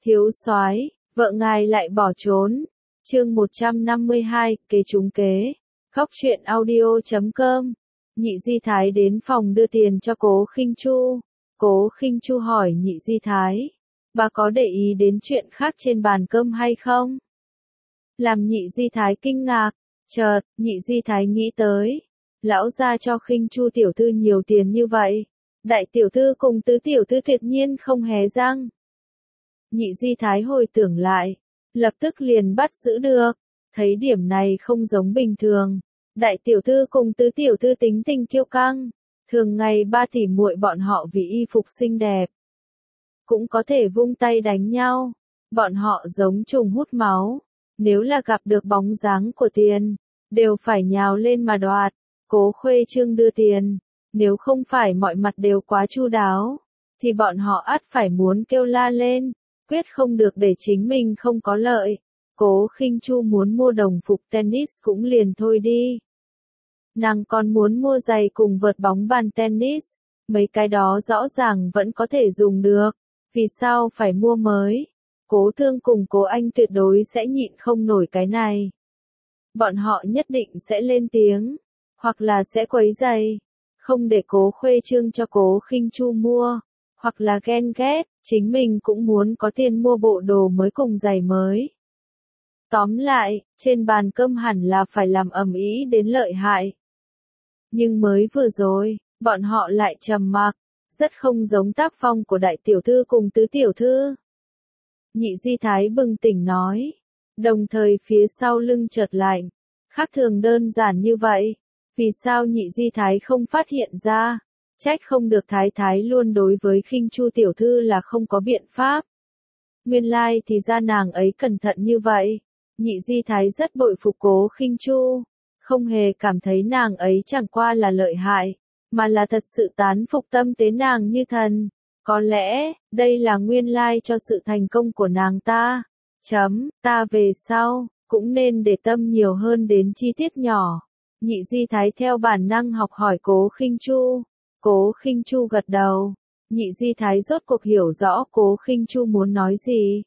Thiếu soái, vợ ngài lại bỏ trốn. Chương 152, kế trúng kế. Khóc chuyện audio.com. Nhị Di Thái đến phòng đưa tiền cho Cố Khinh Chu. Cố Khinh Chu hỏi Nhị Di Thái, bà có để ý đến chuyện khác trên bàn cơm hay không? Làm Nhị Di Thái kinh ngạc, chợt, Nhị Di Thái nghĩ tới, lão gia cho Khinh Chu tiểu thư nhiều tiền như vậy, đại tiểu thư cùng tứ tiểu thư tuyệt nhiên không hé răng. Nhị Di Thái hồi tưởng lại, lập tức liền bắt giữ được, thấy điểm này không giống bình thường. Đại tiểu thư cùng tứ tiểu thư tính tình kiêu căng, thường ngày ba tỷ muội bọn họ vì y phục xinh đẹp, cũng có thể vung tay đánh nhau, bọn họ giống trùng hút máu, nếu là gặp được bóng dáng của tiền, đều phải nhào lên mà đoạt. Cố Khuê Trương đưa tiền, nếu không phải mọi mặt đều quá chu đáo, thì bọn họ ắt phải muốn kêu la lên, quyết không được để chính mình không có lợi. Cố Khinh Chu muốn mua đồng phục tennis cũng liền thôi đi. Nàng còn muốn mua giày cùng vợt bóng bàn tennis, mấy cái đó rõ ràng vẫn có thể dùng được, vì sao phải mua mới? Cố Thương cùng Cố Anh tuyệt đối sẽ nhịn không nổi cái này. Bọn họ nhất định sẽ lên tiếng, hoặc là sẽ quấy giày, không để Cố Khuê Trương cho Cố Khinh Chu mua, hoặc là ghen ghét, chính mình cũng muốn có tiền mua bộ đồ mới cùng giày mới. Tóm lại, trên bàn cơm hẳn là phải làm ầm ĩ đến lợi hại. Nhưng mới vừa rồi, bọn họ lại trầm mặc, rất không giống tác phong của đại tiểu thư cùng tứ tiểu thư. Nhị Di Thái bừng tỉnh nói, đồng thời phía sau lưng chợt lạnh, khác thường đơn giản như vậy, vì sao Nhị Di Thái không phát hiện ra, trách không được Thái Thái luôn đối với Khinh Chu tiểu thư là không có biện pháp. Nguyên lai thì ra nàng ấy cẩn thận như vậy. Nhị Di Thái rất bội phục Cố Khinh Chu, không hề cảm thấy nàng ấy chẳng qua là lợi hại, mà là thật sự tán phục tâm tế nàng như thần. Có lẽ, đây là nguyên lai cho sự thành công của nàng ta. Ta về sau, cũng nên để tâm nhiều hơn đến chi tiết nhỏ. Nhị Di Thái theo bản năng học hỏi Cố Khinh Chu. Cố Khinh Chu gật đầu. Nhị Di Thái rốt cuộc hiểu rõ Cố Khinh Chu muốn nói gì.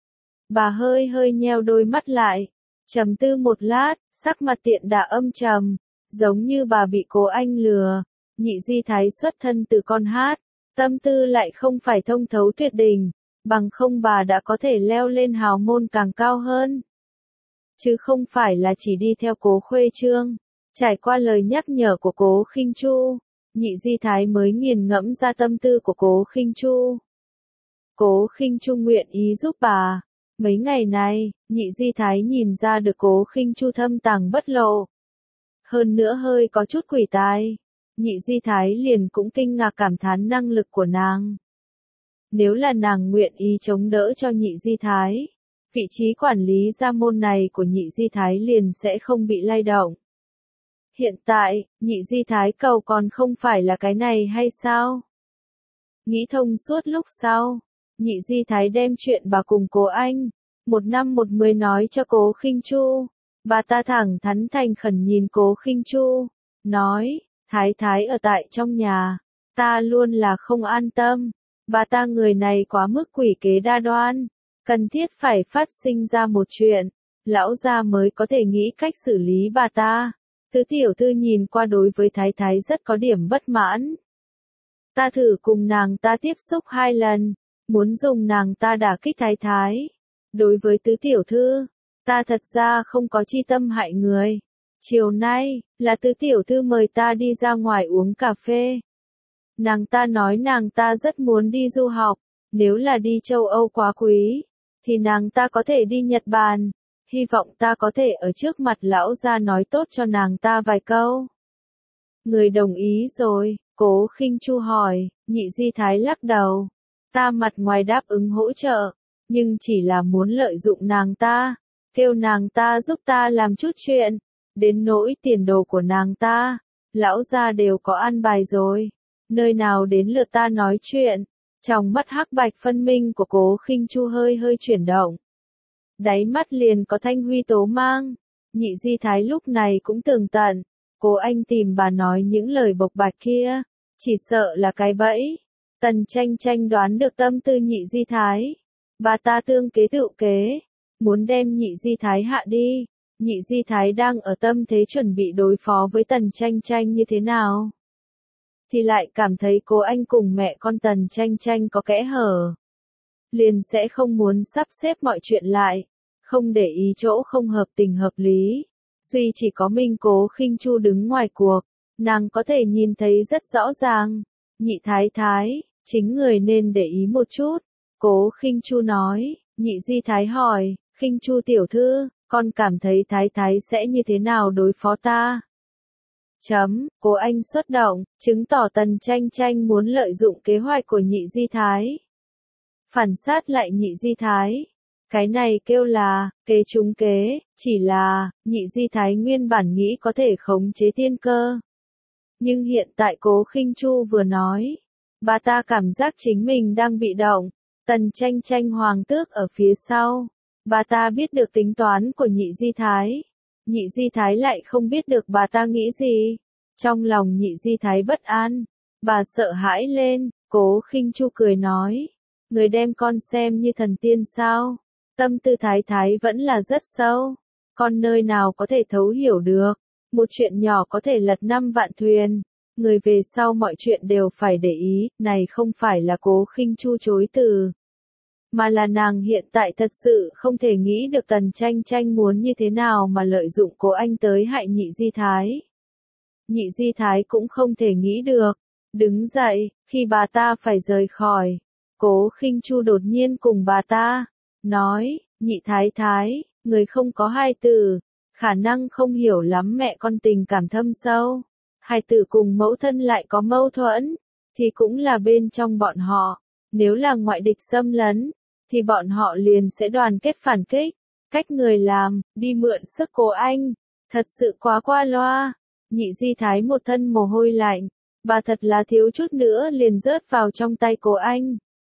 Bà hơi hơi nheo đôi mắt lại, trầm tư một lát, sắc mặt tiện đà âm trầm, giống như bà bị Cố Anh lừa. Nhị Di Thái xuất thân từ con hát, tâm tư lại không phải thông thấu tuyệt đỉnh, bằng không bà đã có thể leo lên hào môn càng cao hơn. Chứ không phải là chỉ đi theo Cố Khuê Trương. Trải qua lời nhắc nhở của Cố Khinh Chu, Nhị Di Thái mới nghiền ngẫm ra tâm tư của Cố Khinh Chu. Cố Khinh Chu nguyện ý giúp bà. Mấy ngày này, Nhị Di Thái nhìn ra được Cố Khinh Chu thâm tàng bất lộ. Hơn nữa hơi có chút quỷ tài. Nhị Di Thái liền cũng kinh ngạc cảm thán năng lực của nàng. Nếu là nàng nguyện ý chống đỡ cho Nhị Di Thái, vị trí quản lý gia môn này của Nhị Di Thái liền sẽ không bị lay động. Hiện tại, Nhị Di Thái cầu còn không phải là cái này hay sao? Nghĩ thông suốt lúc sau, Nhị Di Thái đem chuyện bà cùng Cố Anh, 1/10 nói cho Cố Khinh Chu. Bà ta thẳng thắn thành khẩn nhìn Cố Khinh Chu, nói, Thái Thái ở tại trong nhà, ta luôn là không an tâm. Bà ta người này quá mức quỷ kế đa đoan, cần thiết phải phát sinh ra một chuyện, lão gia mới có thể nghĩ cách xử lý bà ta. Tứ tiểu thư nhìn qua đối với Thái Thái rất có điểm bất mãn. Ta thử cùng nàng ta tiếp xúc 2 lần, muốn dùng nàng ta đả kích Thái Thái. Đối với tứ tiểu thư, ta thật ra không có chi tâm hại người. Chiều nay, là tứ tiểu thư mời ta đi ra ngoài uống cà phê. Nàng ta nói nàng ta rất muốn đi du học, nếu là đi châu Âu quá quý, thì nàng ta có thể đi Nhật Bản. Hy vọng ta có thể ở trước mặt lão gia nói tốt cho nàng ta vài câu. Người đồng ý rồi, Cố Khinh Chu hỏi. Nhị Di Thái lắc đầu. Ta mặt ngoài đáp ứng hỗ trợ, nhưng chỉ là muốn lợi dụng nàng ta, kêu nàng ta giúp ta làm chút chuyện. Đến nỗi tiền đồ của nàng ta, lão gia đều có an bài rồi, nơi nào đến lượt ta nói chuyện. Trong mắt hắc bạch phân minh của Cố Khinh Chu hơi hơi chuyển động. Đáy mắt liền có thanh huy tố mang. Nhị Di Thái lúc này cũng tường tận, Cố Anh tìm bà nói những lời bộc bạch kia, chỉ sợ là cái bẫy. Tần Tranh Tranh đoán được tâm tư Nhị Di Thái, Bà ta tương kế tựu kế, muốn đem Nhị Di Thái hạ đi. Nhị Di Thái đang ở tâm thế chuẩn bị đối phó với Tần Tranh Tranh như thế nào, thì lại cảm thấy Cố Anh cùng mẹ con Tần Tranh Tranh có kẽ hở, liền sẽ không muốn sắp xếp mọi chuyện lại, không để ý chỗ không hợp tình hợp lý. Duy chỉ có mình Cố Khinh Chu đứng ngoài cuộc, nàng có thể nhìn thấy rất rõ ràng. Nhị Thái Thái, chính người nên để ý một chút. Cố Khinh Chu nói. Nhị Di Thái hỏi, Khinh Chu tiểu thư, con cảm thấy Thái Thái sẽ như thế nào đối phó ta? Cố Anh xuất động, chứng tỏ Tần Tranh Tranh muốn lợi dụng kế hoạch của Nhị Di Thái. Phản sát lại Nhị Di Thái. Cái này kêu là, kế trúng kế, chỉ là, Nhị Di Thái nguyên bản nghĩ có thể khống chế tiên cơ. Nhưng hiện tại Cố Khinh Chu vừa nói, bà ta cảm giác chính mình đang bị động. Tần Tranh Tranh hoàng tước ở phía sau. Bà ta biết được tính toán của Nhị Di Thái. Nhị Di Thái lại không biết được bà ta nghĩ gì. Trong lòng Nhị Di Thái bất an. Bà sợ hãi lên. Cố Khinh Chu cười nói. Người đem con xem như thần tiên sao? Tâm tư Thái Thái vẫn là rất sâu. Con nơi nào có thể thấu hiểu được. Một chuyện nhỏ có thể lật 5 vạn thuyền. Người về sau mọi chuyện đều phải để ý. Này không phải là Cố Khinh Chu chối từ, mà là nàng hiện tại thật sự không thể nghĩ được Tần Tranh Tranh muốn như thế nào mà lợi dụng Cố Anh tới hại Nhị Di Thái. Nhị Di Thái cũng không thể nghĩ được. Đứng dậy, khi bà ta phải rời khỏi, Cố Khinh Chu đột nhiên cùng bà ta nói, Nhị Thái Thái, người không có hai tử, khả năng không hiểu lắm mẹ con tình cảm thâm sâu. Hai tử cùng mẫu thân lại có mâu thuẫn, thì cũng là bên trong bọn họ. Nếu là ngoại địch xâm lấn, thì bọn họ liền sẽ đoàn kết phản kích. Cách người làm, đi mượn sức Cố Anh, thật sự quá qua loa. Nhị Di Thái một thân mồ hôi lạnh, bà thật là thiếu chút nữa liền rớt vào trong tay Cố Anh.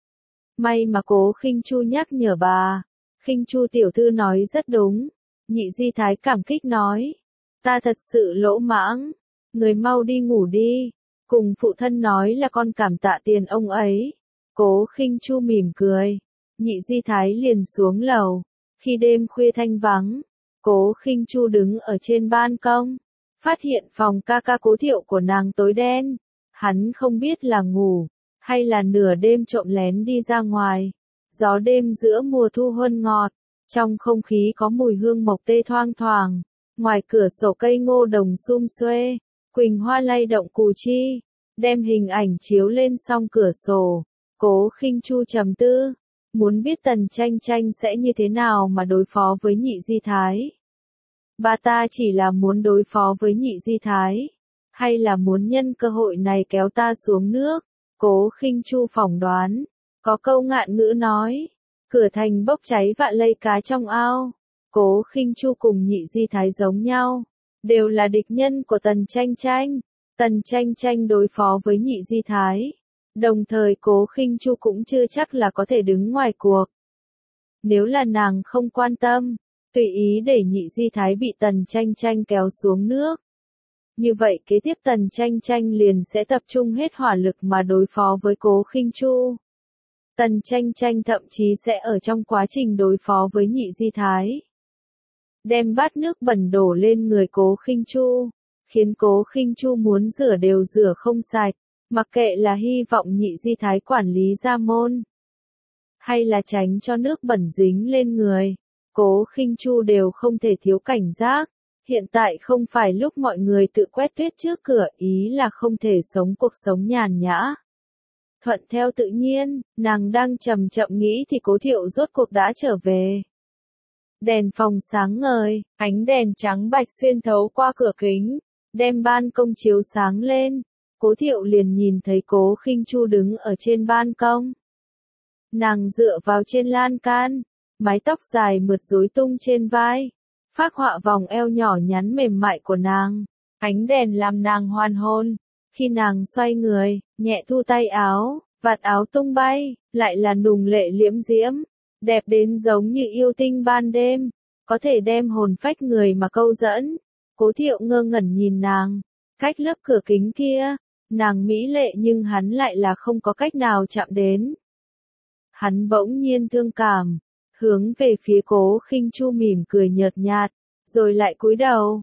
May mà Cố Khinh Chu nhắc nhở bà. Khinh Chu tiểu thư nói rất đúng. Nhị Di Thái cảm kích nói. Ta thật sự lỗ mãng. Người mau đi ngủ đi. Cùng phụ thân nói là con cảm tạ tiền ông ấy. Cố Khinh Chu mỉm cười. Nhị Di Thái liền xuống lầu. Khi đêm khuya thanh vắng, Cố Khinh Chu đứng ở trên ban công, phát hiện phòng ca ca Cố Thiệu của nàng tối đen. Hắn không biết là ngủ, hay là nửa đêm trộm lén đi ra ngoài. Gió đêm giữa mùa thu huân ngọt, trong không khí có mùi hương mộc tê thoang thoảng. Ngoài cửa sổ cây ngô đồng sum xuê, quỳnh hoa lay động cù chi, đem hình ảnh chiếu lên song cửa sổ. Cố Khinh Chu trầm tư, muốn biết Tần Tranh Tranh sẽ như thế nào mà đối phó với Nhị Di Thái. Bà ta chỉ là muốn đối phó với Nhị Di Thái, hay là muốn nhân cơ hội này kéo ta xuống nước? Cố Khinh Chu phỏng đoán, có câu ngạn ngữ nói, cửa thành bốc cháy vạ lây cá trong ao. Cố Khinh Chu cùng Nhị Di Thái giống nhau, đều là địch nhân của Tần Tranh Tranh. Tần Tranh Tranh đối phó với Nhị Di Thái, đồng thời Cố Khinh Chu cũng chưa chắc là có thể đứng ngoài cuộc. Nếu là nàng không quan tâm, tùy ý để Nhị Di Thái bị Tần Tranh Tranh kéo xuống nước, như vậy kế tiếp Tần Tranh Tranh liền sẽ tập trung hết hỏa lực mà đối phó với Cố Khinh Chu. Tần Tranh Tranh thậm chí sẽ ở trong quá trình đối phó với Nhị Di Thái, đem bát nước bẩn đổ lên người Cố Khinh Chu, khiến Cố Khinh Chu muốn rửa đều rửa không sạch. Mặc kệ là hy vọng Nhị Di Thái quản lý gia môn, hay là tránh cho nước bẩn dính lên người, Cố Khinh Chu đều không thể thiếu cảnh giác. Hiện tại không phải lúc mọi người tự quét tuyết trước cửa, ý là không thể sống cuộc sống nhàn nhã. Thuận theo tự nhiên, nàng đang chậm chậm nghĩ thì Cố Thiệu rốt cuộc đã trở về. Đèn phòng sáng ngời, ánh đèn trắng bạch xuyên thấu qua cửa kính, đem ban công chiếu sáng lên. Cố Thiệu liền nhìn thấy Cố Khinh Chu đứng ở trên ban công. Nàng dựa vào trên lan can, mái tóc dài mượt rối tung trên vai, phác họa vòng eo nhỏ nhắn mềm mại của nàng. Ánh đèn làm nàng hoan hồn. Khi nàng xoay người, nhẹ thu tay áo, vạt áo tung bay, lại là nùng lệ liễm diễm, đẹp đến giống như yêu tinh ban đêm, có thể đem hồn phách người mà câu dẫn. Cố Thiệu ngơ ngẩn nhìn nàng, cách lớp cửa kính kia, nàng mỹ lệ nhưng hắn lại là không có cách nào chạm đến. Hắn bỗng nhiên thương cảm, hướng về phía Cố Khinh Chu mỉm cười nhợt nhạt, rồi lại cúi đầu,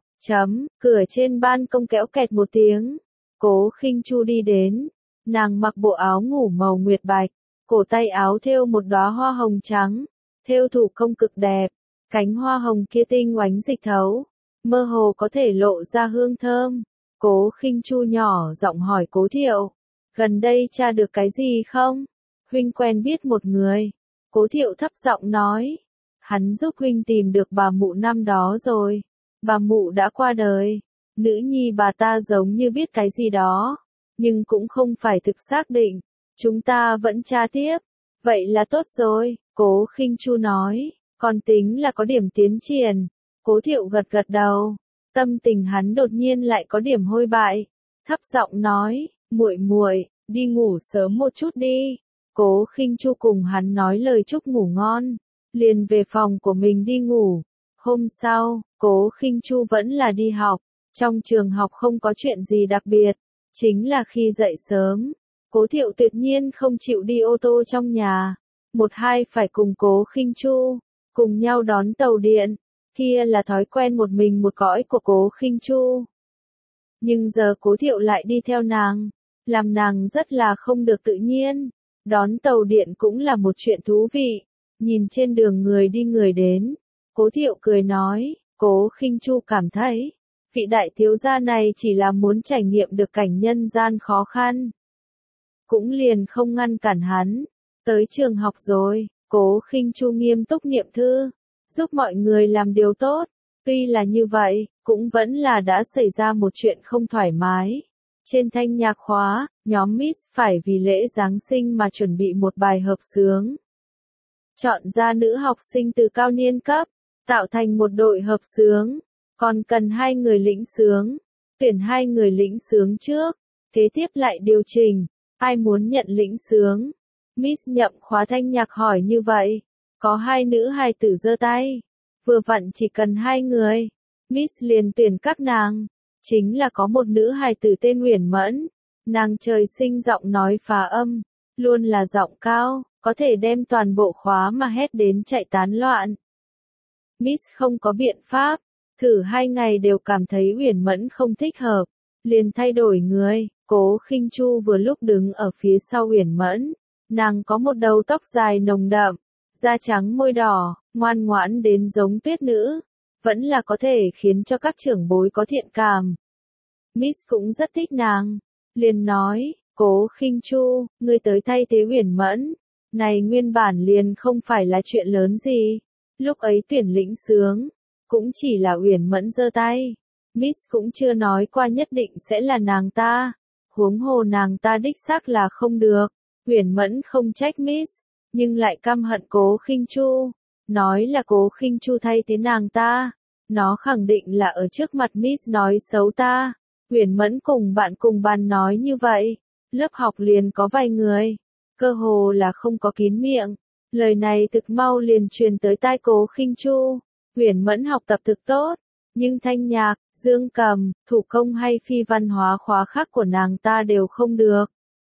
cửa trên ban công kéo kẹt một tiếng. Cố Khinh Chu đi đến, nàng mặc bộ áo ngủ màu nguyệt bạch, cổ tay áo thêu một đóa hoa hồng trắng, thêu thủ công cực đẹp, cánh hoa hồng kia tinh oánh dịch thấu, mơ hồ có thể lộ ra hương thơm. Cố Khinh Chu nhỏ giọng hỏi Cố Thiệu, gần đây tra được cái gì không? Huynh quen biết một người. Cố Thiệu thấp giọng nói, hắn giúp huynh tìm được bà mụ năm đó rồi. Bà mụ đã qua đời. Nữ nhi bà ta giống như biết cái gì đó, nhưng cũng không phải thực xác định. Chúng ta vẫn tra tiếp. Vậy là tốt rồi, Cố Khinh Chu nói, còn tính là có điểm tiến triển. Cố Thiệu gật gật đầu, tâm tình hắn đột nhiên lại có điểm hôi bại, thấp giọng nói, muội muội, đi ngủ sớm một chút đi. Cố Khinh Chu cùng hắn nói lời chúc ngủ ngon, liền về phòng của mình đi ngủ. Hôm sau, Cố Khinh Chu vẫn là đi học, trong trường học không có chuyện gì đặc biệt, chính là khi dậy sớm, Cố Thiệu tuyệt nhiên không chịu đi ô tô trong nhà, một hai phải cùng Cố Khinh Chu cùng nhau đón tàu điện, kia là thói quen một mình một cõi của Cố Khinh Chu. Nhưng giờ Cố Thiệu lại đi theo nàng, làm nàng rất là không được tự nhiên. Đón tàu điện cũng là một chuyện thú vị, nhìn trên đường người đi người đến, Cố Thiệu cười nói, Cố Khinh Chu cảm thấy, vị đại thiếu gia này chỉ là muốn trải nghiệm được cảnh nhân gian khó khăn. Cũng liền không ngăn cản hắn, tới trường học rồi, Cố Khinh Chu nghiêm túc niệm thư, giúp mọi người làm điều tốt, tuy là như vậy, cũng vẫn là đã xảy ra một chuyện không thoải mái. Trên thanh nhạc khóa, nhóm Miss phải vì lễ Giáng sinh mà chuẩn bị một bài hợp xướng. Chọn ra nữ học sinh từ cao niên cấp, tạo thành một đội hợp xướng, còn cần 2 người lĩnh xướng, tuyển 2 người lĩnh xướng trước, kế tiếp lại điều chỉnh, ai muốn nhận lĩnh xướng. Miss nhậm khóa thanh nhạc hỏi như vậy, có 2 nữ hài tử giơ tay, vừa vặn chỉ cần 2 người, Miss liền tuyển các nàng. Chính là có một nữ hài tử tên Uyển Mẫn, nàng trời sinh giọng nói phá âm, luôn là giọng cao, có thể đem toàn bộ khóa mà hét đến chạy tán loạn. Miss không có biện pháp, thử 2 ngày đều cảm thấy Uyển Mẫn không thích hợp, liền thay đổi người. Cố Khinh Chu vừa lúc đứng ở phía sau Uyển Mẫn, nàng có một đầu tóc dài nồng đậm, da trắng môi đỏ, ngoan ngoãn đến giống tuyết nữ, vẫn là có thể khiến cho các trưởng bối có thiện cảm. Miss cũng rất thích nàng, liền nói, Cố Khinh Chu, ngươi tới thay thế Uyển Mẫn, này nguyên bản liền không phải là chuyện lớn gì. Lúc ấy tuyển lĩnh xướng, cũng chỉ là Uyển Mẫn giơ tay, Miss cũng chưa nói qua nhất định sẽ là nàng ta, huống hồ nàng ta đích xác là không được. Uyển Mẫn không trách Miss, nhưng lại căm hận Cố Khinh Chu, nói là Cố Khinh Chu thay thế nàng ta, nó khẳng định là ở trước mặt Miss nói xấu ta. Uyển Mẫn cùng bàn nói như vậy, lớp học liền có vài người, cơ hồ là không có kín miệng, lời này thực mau liền truyền tới tai Cố Khinh Chu. Uyển Mẫn học tập thực tốt, nhưng thanh nhạc, dương cầm, thủ công hay phi văn hóa khóa khác của nàng ta đều không được.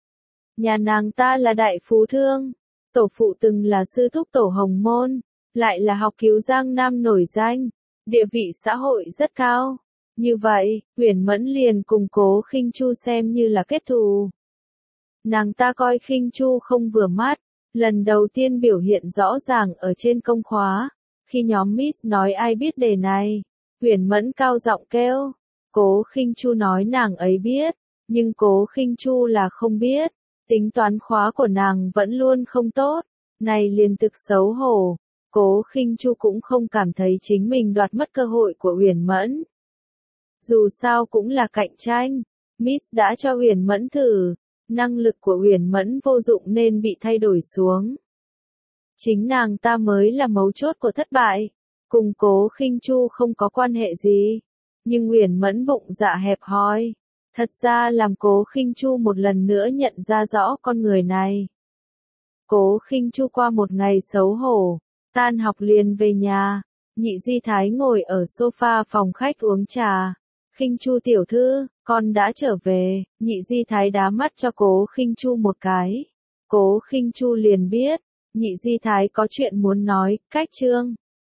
Nhà nàng ta là đại phú thương, tổ phụ từng là sư thúc tổ Hồng Môn, lại là học cứu Giang Nam nổi danh, địa vị xã hội rất cao. Như vậy, Uyển Mẫn liền cùng Cố Khinh Chu xem như là kết thù. Nàng ta coi Khinh Chu không vừa mắt, lần đầu tiên biểu hiện rõ ràng ở trên công khóa. Khi nhóm Miss nói ai biết đề này, Uyển Mẫn cao giọng kêu. Cố Khinh Chu nói nàng ấy biết, nhưng Cố Khinh Chu là không biết. Tính toán khóa của nàng vẫn luôn không tốt, này liền thực xấu hổ. Cố Khinh Chu cũng không cảm thấy chính mình đoạt mất cơ hội của Uyển Mẫn. Dù sao cũng là cạnh tranh, Miss đã cho Uyển Mẫn thử, năng lực của Uyển Mẫn vô dụng nên bị thay đổi xuống. Chính nàng ta mới là mấu chốt của thất bại, cùng Cố Khinh Chu không có quan hệ gì, nhưng Uyển Mẫn bụng dạ hẹp hòi, thật ra làm Cố Khinh Chu một lần nữa nhận ra rõ con người này. Cố Khinh Chu qua một ngày xấu hổ, tan học liền về nhà, Nhị Di Thái ngồi ở sofa phòng khách uống trà. Khinh Chu tiểu thư, con đã trở về. Nhị Di Thái đá mắt cho Cố Khinh Chu một cái. Cố Khinh Chu liền biết, Nhị Di Thái có chuyện muốn nói, cách chương.